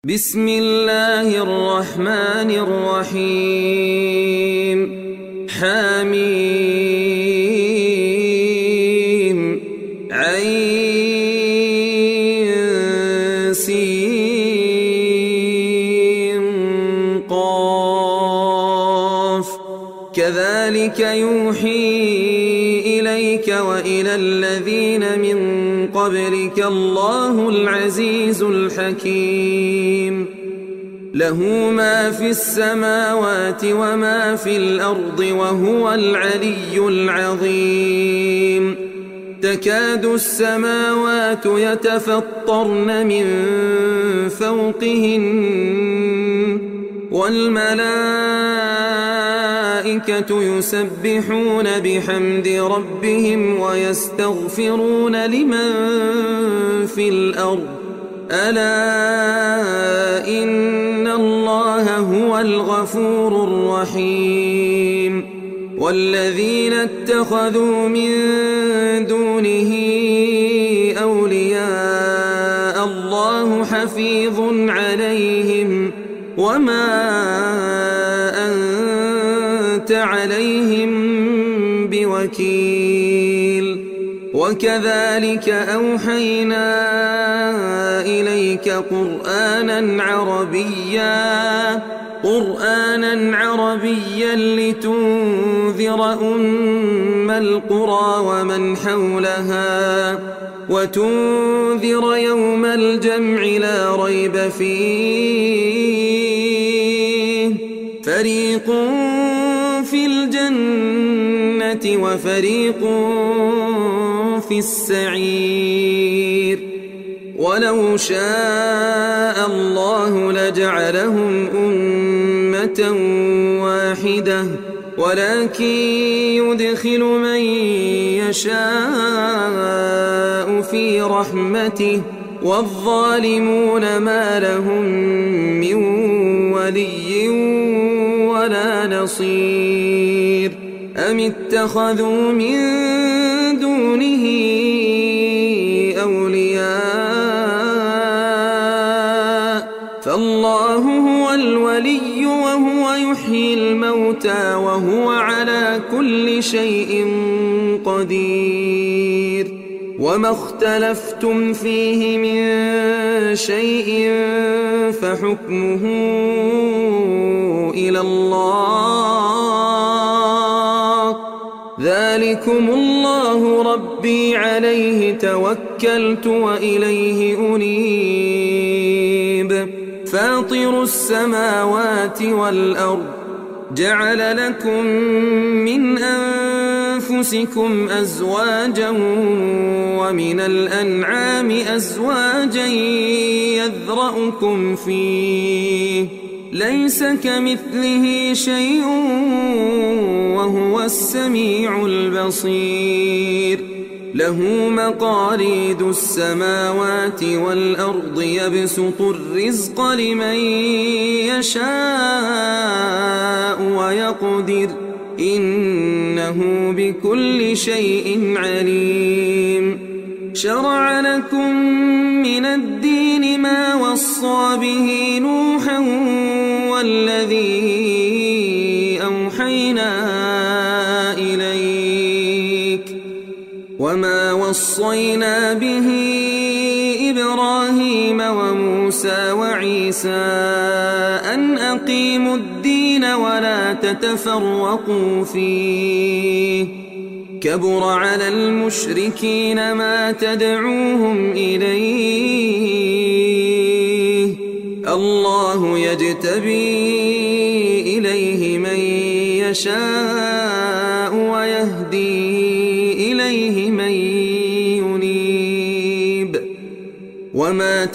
بسم الله الرحمن الرحيم حميم عين سين قاف كذلك يوحي إليك وإلى الذين من قبلك الله العزيز الحكيم له ما في السماوات وما في الأرض وهو العلي العظيم تكاد السماوات يتفطرن من فوقهن والملائكة يسبحون بحمد ربهم ويستغفرون لمن في الأرض ألا إن الله هو الغفور الرحيم والذين اتخذوا من دونه أولياء الله حفيظ عليهم وما أنت عليهم بوكيل وكذلك أوحينا إليك قرآنا عربيا لتنذر أم القرى ومن حولها وتنذر يوم الجمع لا ريب فيه فريق في الجنة وفريق في السعير ولو شاء الله لجعلهم أمة واحدة ولكن يدخل من يشاء في رحمته والظالمون ما لهم من ولي ولا نصير أم اتخذوا من دونه أولياء فالله هو الولي وهو يحيي الموتى وهو على كل شيء قدير وما اختلفتم فيه من شيء فحكمه إلى الله ذلكم الله ربي عليه توكلت وإليه أنيب فاطر السماوات والأرض جعل لكم من أنفسكم أزواجا ومن الأنعام أزواجا يذرأكم فيه ليس كمثله شيء وهو السميع البصير له مقاليد السماوات والأرض يبسط الرزق لمن يشاء ويقدر إنه بكل شيء عليم شرع لكم من الدين ما وصى به نوحا والذي أوحينا إليك وما وصينا به إبراهيم وموسى وعيسى أن أقيموا الدين ولا تتفرقوا فيه كبر على المشركين ما تدعوهم إليه الله يجتبي إليه من يشاء ويهدي إليه من ينيب وما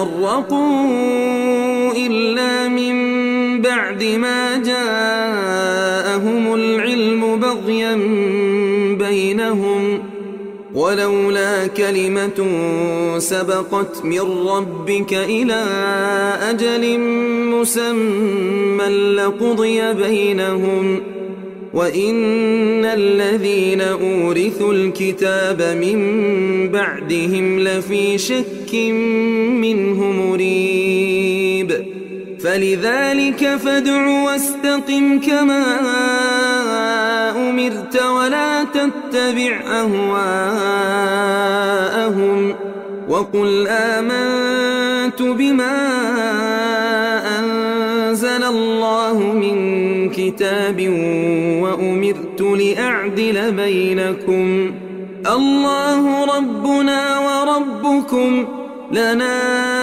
تفرقوا إلا من بعد ما جاءهم العلم بغيا بينهم ولولا كلمة سبقت من ربك إلى أجل مسمى لقضي بينهم وإن الذين أورثوا الكتاب من بعدهم لفي شك منه مريب فلذلك فادع واستقم كما أمرت ولا تتبع أهواءهم وقل آمنت بما أنزل الله من كتاب وأمرت لأعدل بينكم الله ربنا وربكم لنا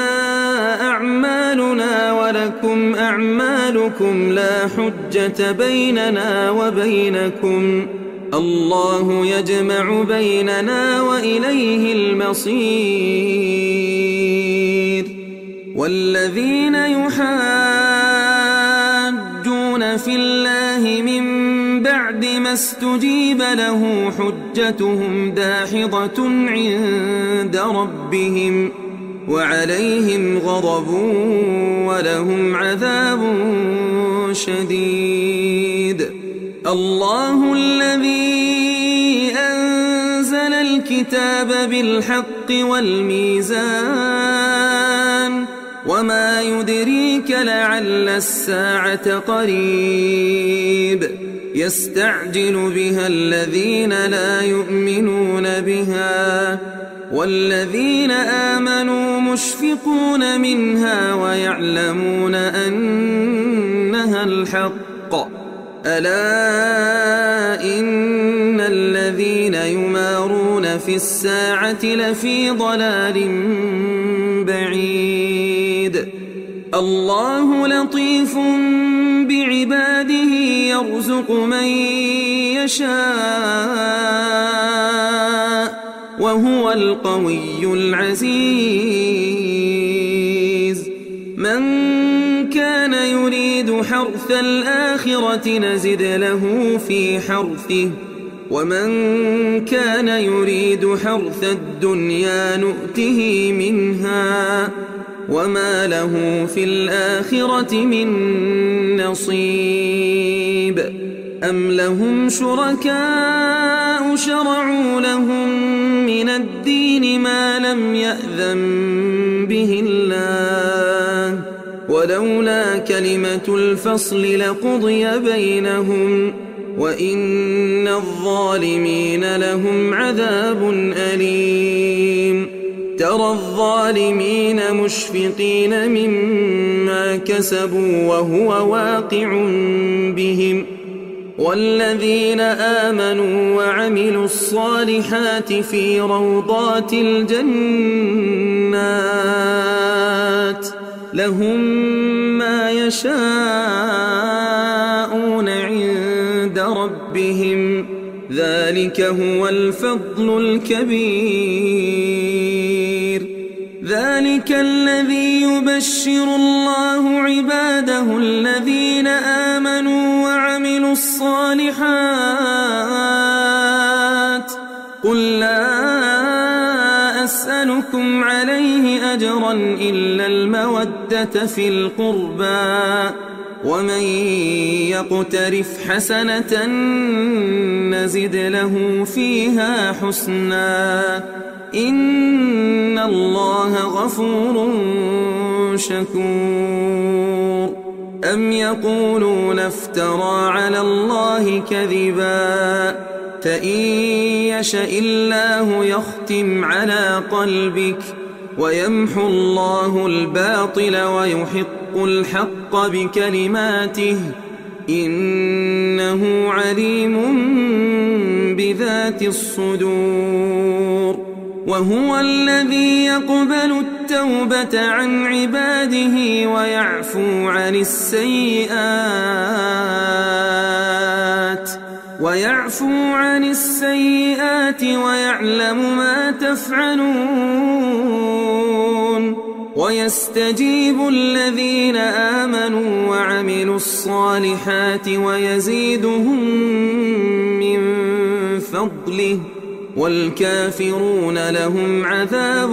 أعمالنا ولكم أعمالكم لا حجة بيننا وبينكم الله يجمع بيننا وإليه المصير والذين يحاجون في الله من بعد ما استجيب له حجتهم داحضة عند ربهم وعليهم غضب ولهم عذاب شديد الله الذي أنزل الكتاب بالحق والميزان وما يدريك لعل الساعة قريب يستعجل بها الذين لا يؤمنون بها والذين آمنوا مشفقون منها ويعلمون أنها الحق ألا إن الذين يمارون في الساعة لفي ضلال بعيد الله لطيف بعباده يرزق من يشاء وهو القوي العزيز من كان يريد حرث الآخرة نزد له في حرثه ومن كان يريد حرث الدنيا نؤته منها وما له في الآخرة من نصيب أم لهم شركاء شرعوا لهم من الدين ما لم يأذن به الله ولولا كلمة الفصل لقضي بينهم وإن الظالمين لهم عذاب أليم ترى الظالمين مشفقين مما كسبوا وهو واقع بهم والذين آمنوا وعملوا الصالحات في روضات الجنات لهم ما يشاءون عند ربهم ذلك هو الفضل الكبير ذلك الذي يبشر الله عباده الذين آمنوا وعملوا الصالحات قل لا أسألكم عليه أجرا إلا المودة في القربى ومن يقترف حسنة نزد له فيها حسنا إن الله غفور شكور أم يقولون افترى على الله كذبا فإن يشأ الله يختم على قلبك ويمحو الله الباطل ويحق الحق بكلماته إنه عليم بذات الصدور وهو الذي يقبل التوبة عن عباده ويعفو عن السيئات ويعلم ما تفعلون ويستجيب الذين آمنوا وعملوا الصالحات ويزيدهم من فضله والكافرون لهم عذاب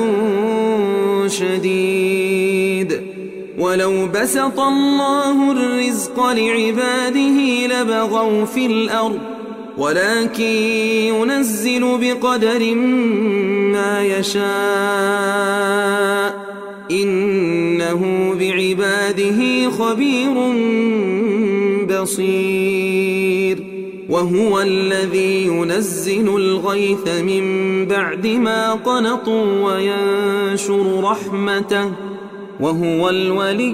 شديد ولو بسط الله الرزق لعباده لبغوا في الأرض ولكن ينزل بقدر ما يشاء إنه إنه بعباده خبير بصير وهو الذي ينزل الغيث من بعد ما قنطوا وينشر رحمته وهو الولي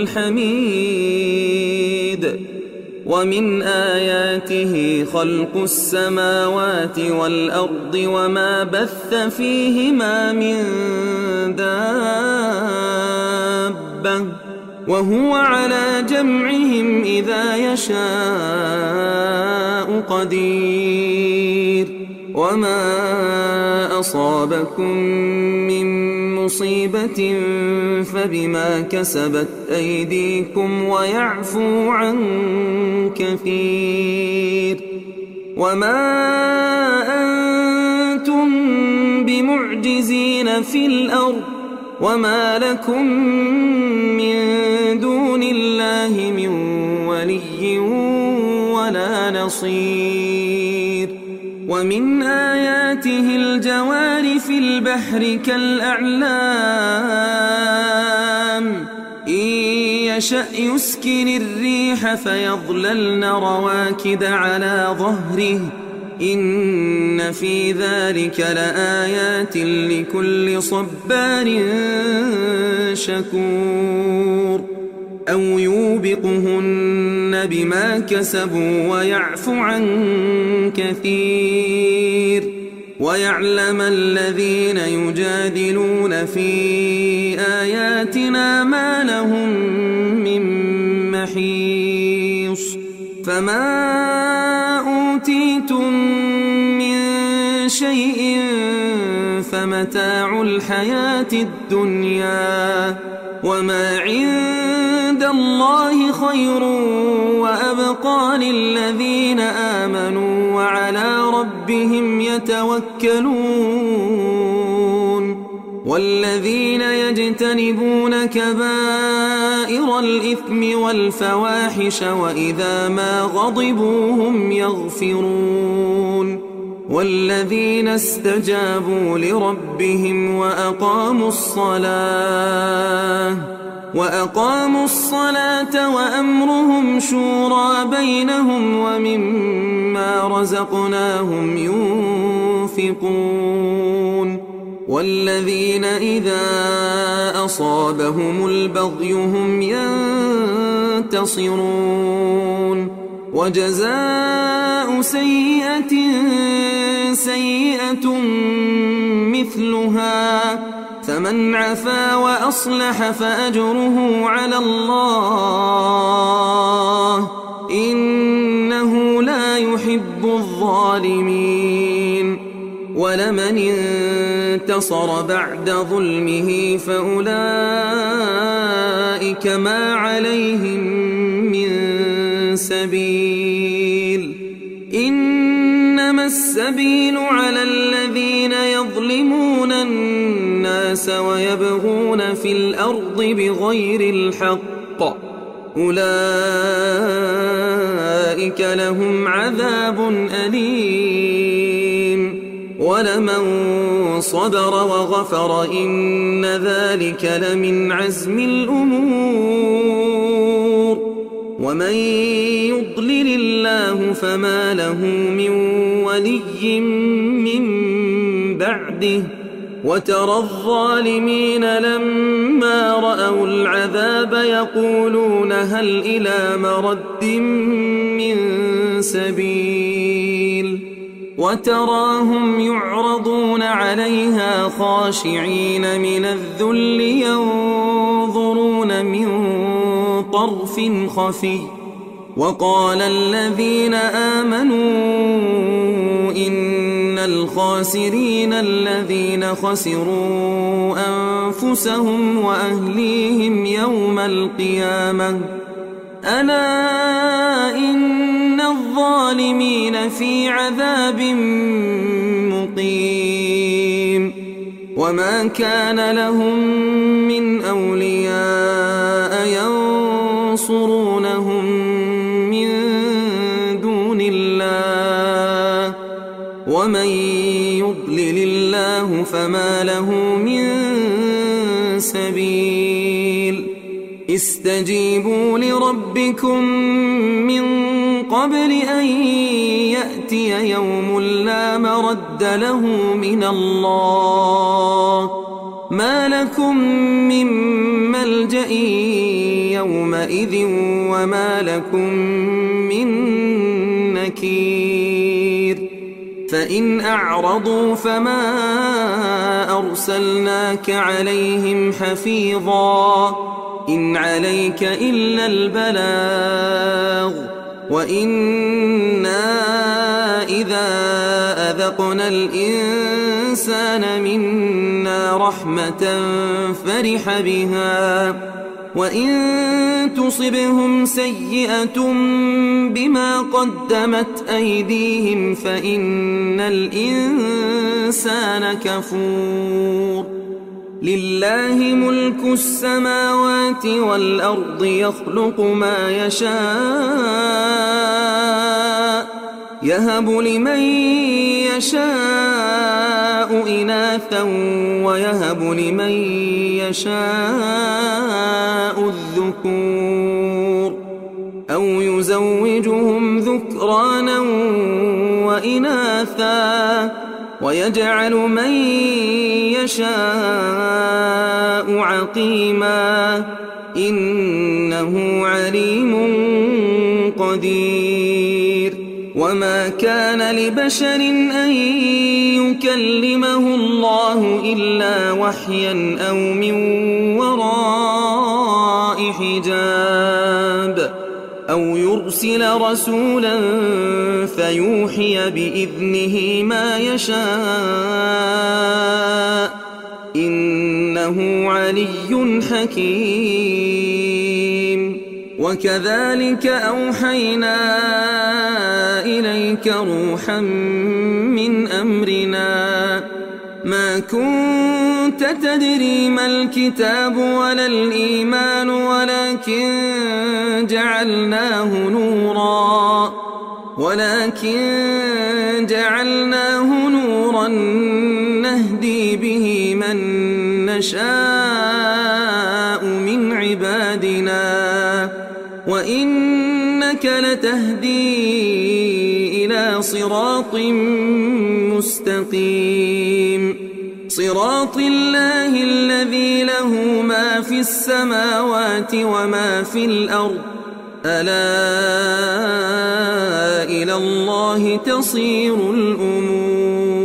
الحميد ومن آياته خلق السماوات والأرض وما بث فيهما من دابة وهو على جمعهم إذا يشاء قدير وما أصابكم من مصيبة فبما كسبت أيديكم ويعفو عن كثير وما أنتم بمعجزين في الأرض وما لكم من دون الله من ولي ولا نصير ومن آياته الجوار في البحر كالأعلام إن يشأ يسكن الريح فيظللن رواكد على ظهره إن في ذلك لآيات لكل صبار شكور أو يوبقهن بما كسبوا ويعفو عن كثير ويعلم الذين يجادلون في آياتنا ما لهم من محيص فما أوتيتم من شيء فمتاع الحياة الدنيا وما عند الله خير وأبقى للذين آمنوا وعلى ربهم يتوكلون والذين يجتنبون كبائر الإثم والفواحش وإذا ما غضبوا هم يغفرون والذين استجابوا لربهم وأقاموا الصلاة وأمرهم شورى بينهم ومما رزقناهم ينفقون والذين إذا أصابهم البغي هم ينتصرون وجزاء سيئة سيئة مثلها فمن عفا وأصلح فأجره على الله إنه لا يحب الظالمين ولمن انتصر بعد ظلمه فأولئك ما عليهم من سبيل إنما السبيل على الذين يظلمون الناس ويبغون في الأرض بغير الحق أولئك لهم عذاب أليم ولمن صبر وغفر إن ذلك لمن عزم الأمور ومن يضلل الله فما له من ولي من بعده وترى الظالمين لما رأوا العذاب يقولون هل إلى مرد من سبيل وتراهم يعرضون عليها خاشعين من الذل ينظرون من طرف خفي وقال الذين آمنوا إن الخاسرين الذين خسروا أنفسهم وأهليهم يوم القيامة ألا إن الظالمين في عذاب مقيم وما كان لهم من أولياء ينصرونهم من دون الله ومن يضلل الله فما له من سبيل استجيبوا لربكم من قبل أن يأتي يوم لا مرد له من الله ما لكم من ملجأ يومئذ وما لكم من نكير فإن أعرضوا فما أرسلناك عليهم حفيظا إن عليك إلا البلاغ وإنا إذا أذقنا الإنسان منا رحمة فرح بها وإن تصبهم سيئة بما قدمت أيديهم فإن الإنسان كفور لله ملك السماوات والأرض يخلق ما يشاء يهب لمن يشاء إناثا ويهب لمن يشاء الذكور أو يزوجهم ذكرانا وإناثا ويجعل من يشاء عقيما إنه عليم قدير وما كان لبشر أن يكلمه الله إلا وحيا أو من وراء حجاب أو يرسل رسولا فيوحي بإذنه ما يشاء إنه علي حكيم وكذلك أوحينا إليك روحا من أمرنا ما كنت تدري ما الكتاب ولا الإيمان ولكن جعلناه نورا نهدي به من نشاء من عبادنا وإنك لتهدي إلى صراط مستقيم صراط الله الذي له ما في السماوات وما في الأرض ألا إلى الله تصير الأمور